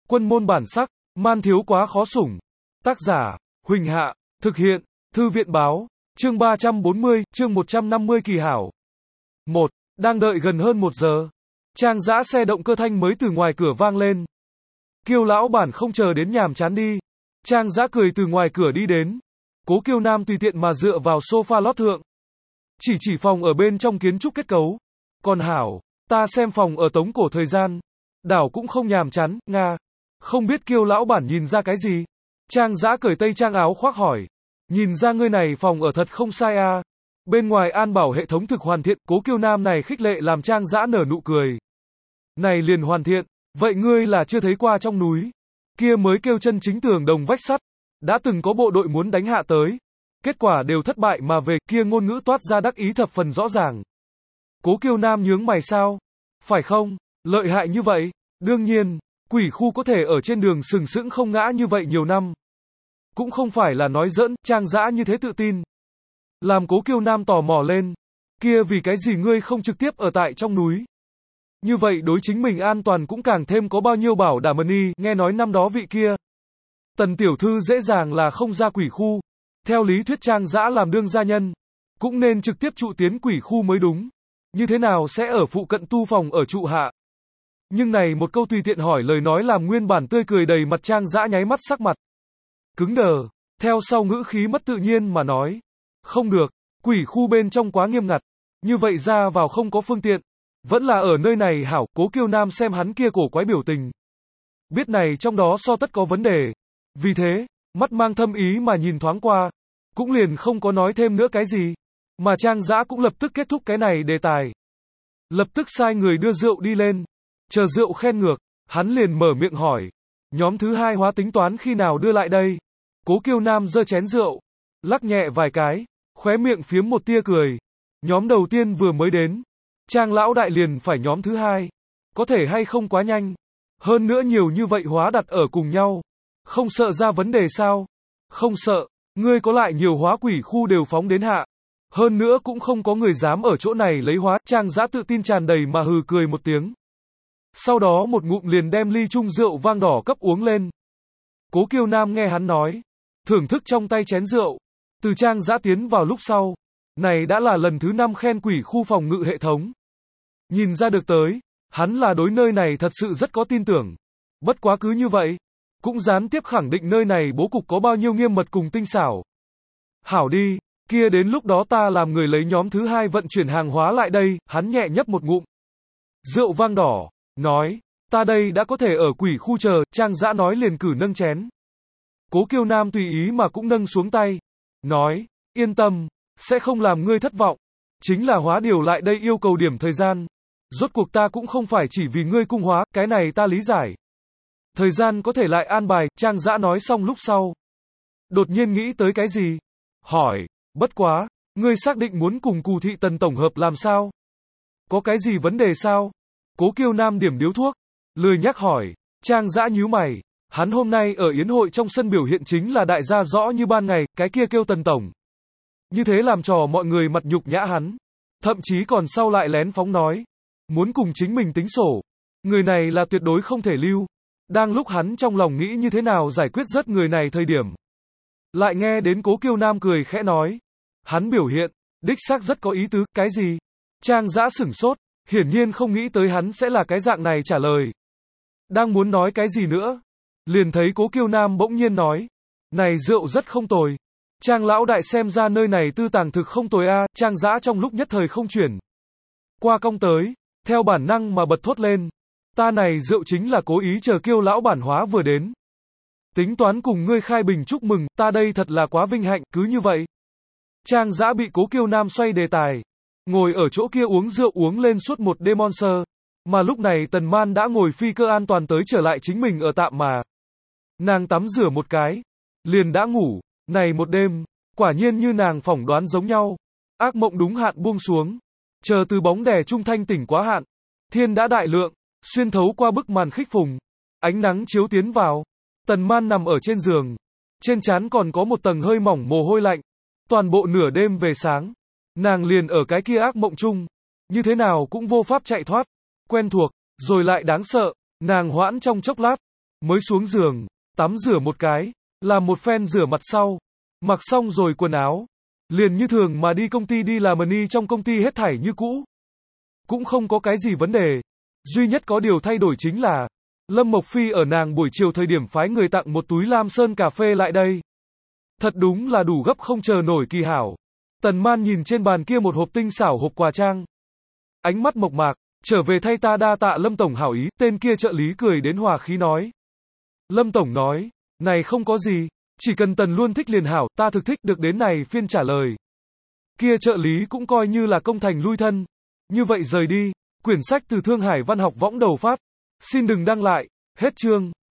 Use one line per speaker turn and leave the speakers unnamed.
Quân môn bản sắc, man thiếu quá khó sủng. Tác giả, Huỳnh Hạ, thực hiện, Thư viện báo, chương 340, chương 150 kỳ hảo. 1. Đang đợi gần hơn 1 giờ. Trang dã xe động cơ thanh mới từ ngoài cửa vang lên. Kiêu lão bản không chờ đến nhàm chán đi. Trang dã cười từ ngoài cửa đi đến. Cố Kiêu Nam tùy tiện mà dựa vào sofa lót thượng. Chỉ phòng ở bên trong kiến trúc kết cấu. Còn hảo, ta xem phòng ở tống cổ thời gian. Đảo cũng không nhàm chán, nga. Không biết Kiêu lão bản nhìn ra cái gì? Trang dã cởi tây trang áo khoác hỏi. Nhìn ra ngươi này phòng ở thật không sai à. Bên ngoài an bảo hệ thống thực hoàn thiện, Cố Kiêu Nam này khích lệ làm Trang dã nở nụ cười. Này liền hoàn thiện, vậy ngươi là chưa thấy qua trong núi. Kia mới kêu chân chính tường đồng vách sắt. Đã từng có bộ đội muốn đánh hạ tới. Kết quả đều thất bại mà về, kia ngôn ngữ toát ra đắc ý thập phần rõ ràng. Cố Kiêu Nam nhướng mày sao? Phải không? Lợi hại như vậy? Đương nhiên, quỷ khu có thể ở trên đường sừng sững không ngã như vậy nhiều năm. Cũng không phải là nói giỡn, Trang dã như thế tự tin. Làm Cố Kiêu Nam tò mò lên. Kia vì cái gì ngươi không trực tiếp ở tại trong núi? Như vậy đối chính mình an toàn cũng càng thêm có bao nhiêu bảo đảm y, nghe nói năm đó vị kia. Tần tiểu thư dễ dàng là không ra quỷ khu. Theo lý thuyết Trang dã làm đương gia nhân. Cũng nên trực tiếp trụ tiến quỷ khu mới đúng. Như thế nào sẽ ở phụ cận tu phòng ở trụ hạ? Nhưng này một câu tùy tiện hỏi lời nói làm nguyên bản tươi cười đầy mặt Trang dã nháy mắt sắc mặt. Cứng đờ, theo sau ngữ khí mất tự nhiên mà nói. Không được, quỷ khu bên trong quá nghiêm ngặt. Như vậy ra vào không có phương tiện. Vẫn là ở nơi này hảo, Cố Kiêu Nam xem hắn kia cổ quái biểu tình. Biết này trong đó so tất có vấn đề. Vì thế, mắt mang thâm ý mà nhìn thoáng qua. Cũng liền không có nói thêm nữa cái gì. Mà Trang dã cũng lập tức kết thúc cái này đề tài. Lập tức sai người đưa rượu đi lên. Chờ rượu khen ngược, hắn liền mở miệng hỏi. Nhóm thứ hai hóa tính toán khi nào đưa lại đây? Cố Kiêu Nam giơ chén rượu. Lắc nhẹ vài cái. Khóe miệng phiếm một tia cười. Nhóm đầu tiên vừa mới đến. Trang lão đại liền phải nhóm thứ hai. Có thể hay không quá nhanh. Hơn nữa nhiều như vậy hóa đặt ở cùng nhau. Không sợ ra vấn đề sao? Không sợ. Ngươi có lại nhiều hóa quỷ khu đều phóng đến hạ. Hơn nữa cũng không có người dám ở chỗ này lấy hóa. Trang dã tự tin tràn đầy mà hừ cười một tiếng. Sau đó một ngụm liền đem ly chung rượu vang đỏ cấp uống lên. Cố Kiêu Nam nghe hắn nói. Thưởng thức trong tay chén rượu. Từ Trang dã tiến vào lúc sau. Này đã là lần thứ 5 khen quỷ khu phòng ngự hệ thống. Nhìn ra được tới. Hắn là đối nơi này thật sự rất có tin tưởng. Bất quá cứ như vậy. Cũng gián tiếp khẳng định nơi này bố cục có bao nhiêu nghiêm mật cùng tinh xảo. Hảo đi, kia đến lúc đó ta làm người lấy nhóm thứ hai vận chuyển hàng hóa lại đây, hắn nhẹ nhấp một ngụm. Rượu vang đỏ, nói, ta đây đã có thể ở quỷ khu chờ, Trang dã nói liền cử nâng chén. Cố Kiêu Nam tùy ý mà cũng nâng xuống tay. Nói, yên tâm, sẽ không làm ngươi thất vọng. Chính là hóa điều lại đây yêu cầu điểm thời gian. Rốt cuộc ta cũng không phải chỉ vì ngươi cung hóa, cái này ta lý giải. Thời gian có thể lại an bài, Trang dã nói xong lúc sau. Đột nhiên nghĩ tới cái gì? Hỏi, bất quá, ngươi xác định muốn cùng Cù Thị Tần tổng hợp làm sao? Có cái gì vấn đề sao? Cố Kiêu Nam điểm điếu thuốc, lười nhắc hỏi. Trang dã nhíu mày, hắn hôm nay ở yến hội trong sân biểu hiện chính là đại gia rõ như ban ngày, cái kia kêu Tần tổng. Như thế làm trò mọi người mặt nhục nhã hắn. Thậm chí còn sau lại lén phóng nói. Muốn cùng chính mình tính sổ. Người này là tuyệt đối không thể lưu. Đang lúc hắn trong lòng nghĩ như thế nào giải quyết rớt người này thời điểm. Lại nghe đến Cố Kiêu Nam cười khẽ nói. Hắn biểu hiện, đích xác rất có ý tứ, cái gì? Trang dã sửng sốt, hiển nhiên không nghĩ tới hắn sẽ là cái dạng này trả lời. Đang muốn nói cái gì nữa? Liền thấy Cố Kiêu Nam bỗng nhiên nói. Này rượu rất không tồi. Trang lão đại xem ra nơi này tư tàng thực không tồi a. Trang dã trong lúc nhất thời không chuyển qua cong tới, theo bản năng mà bật thốt lên. Ta này rượu chính là cố ý chờ Kiêu lão bản hóa vừa đến. Tính toán cùng ngươi khai bình chúc mừng, ta đây thật là quá vinh hạnh, cứ như vậy. Trang dã bị Cố Kiêu Nam xoay đề tài. Ngồi ở chỗ kia uống rượu uống lên suốt một đêm monster. Mà lúc này Tần Man đã ngồi phi cơ an toàn tới trở lại chính mình ở tạm mà. Nàng tắm rửa một cái. Liền đã ngủ. Này một đêm, quả nhiên như nàng phỏng đoán giống nhau. Ác mộng đúng hạn buông xuống. Chờ từ bóng đè trung thanh tỉnh quá hạn. Thiên đã đại lượng. Xuyên thấu qua bức màn khích phùng. Ánh nắng chiếu tiến vào. Tần Man nằm ở trên giường. Trên trán còn có một tầng hơi mỏng mồ hôi lạnh. Toàn bộ nửa đêm về sáng. Nàng liền ở cái kia ác mộng chung. Như thế nào cũng vô pháp chạy thoát. Quen thuộc, rồi lại đáng sợ. Nàng hoãn trong chốc lát. Mới xuống giường, tắm rửa một cái, làm một phen rửa mặt sau, mặc xong rồi quần áo, liền như thường mà đi công ty đi làm money trong công ty hết thảy như cũ. Cũng không có cái gì vấn đề. Duy nhất có điều thay đổi chính là, Lâm Mộc Phi ở nàng buổi chiều thời điểm phái người tặng một túi Lam Sơn cà phê lại đây. Thật đúng là đủ gấp không chờ nổi kỳ hảo. Tần Man nhìn trên bàn kia một hộp tinh xảo hộp quà trang. Ánh mắt mộc mạc, trở về thay ta đa tạ Lâm Tổng hảo ý, tên kia trợ lý cười đến hòa khí nói. Lâm Tổng nói, này không có gì, chỉ cần Tần luôn thích liền hảo, ta thực thích được đến này phiên trả lời. Kia trợ lý cũng coi như là công thành lui thân. Như vậy rời đi, quyển sách từ Thương Hải Văn học võng đầu phát. Xin đừng đăng lại, hết chương.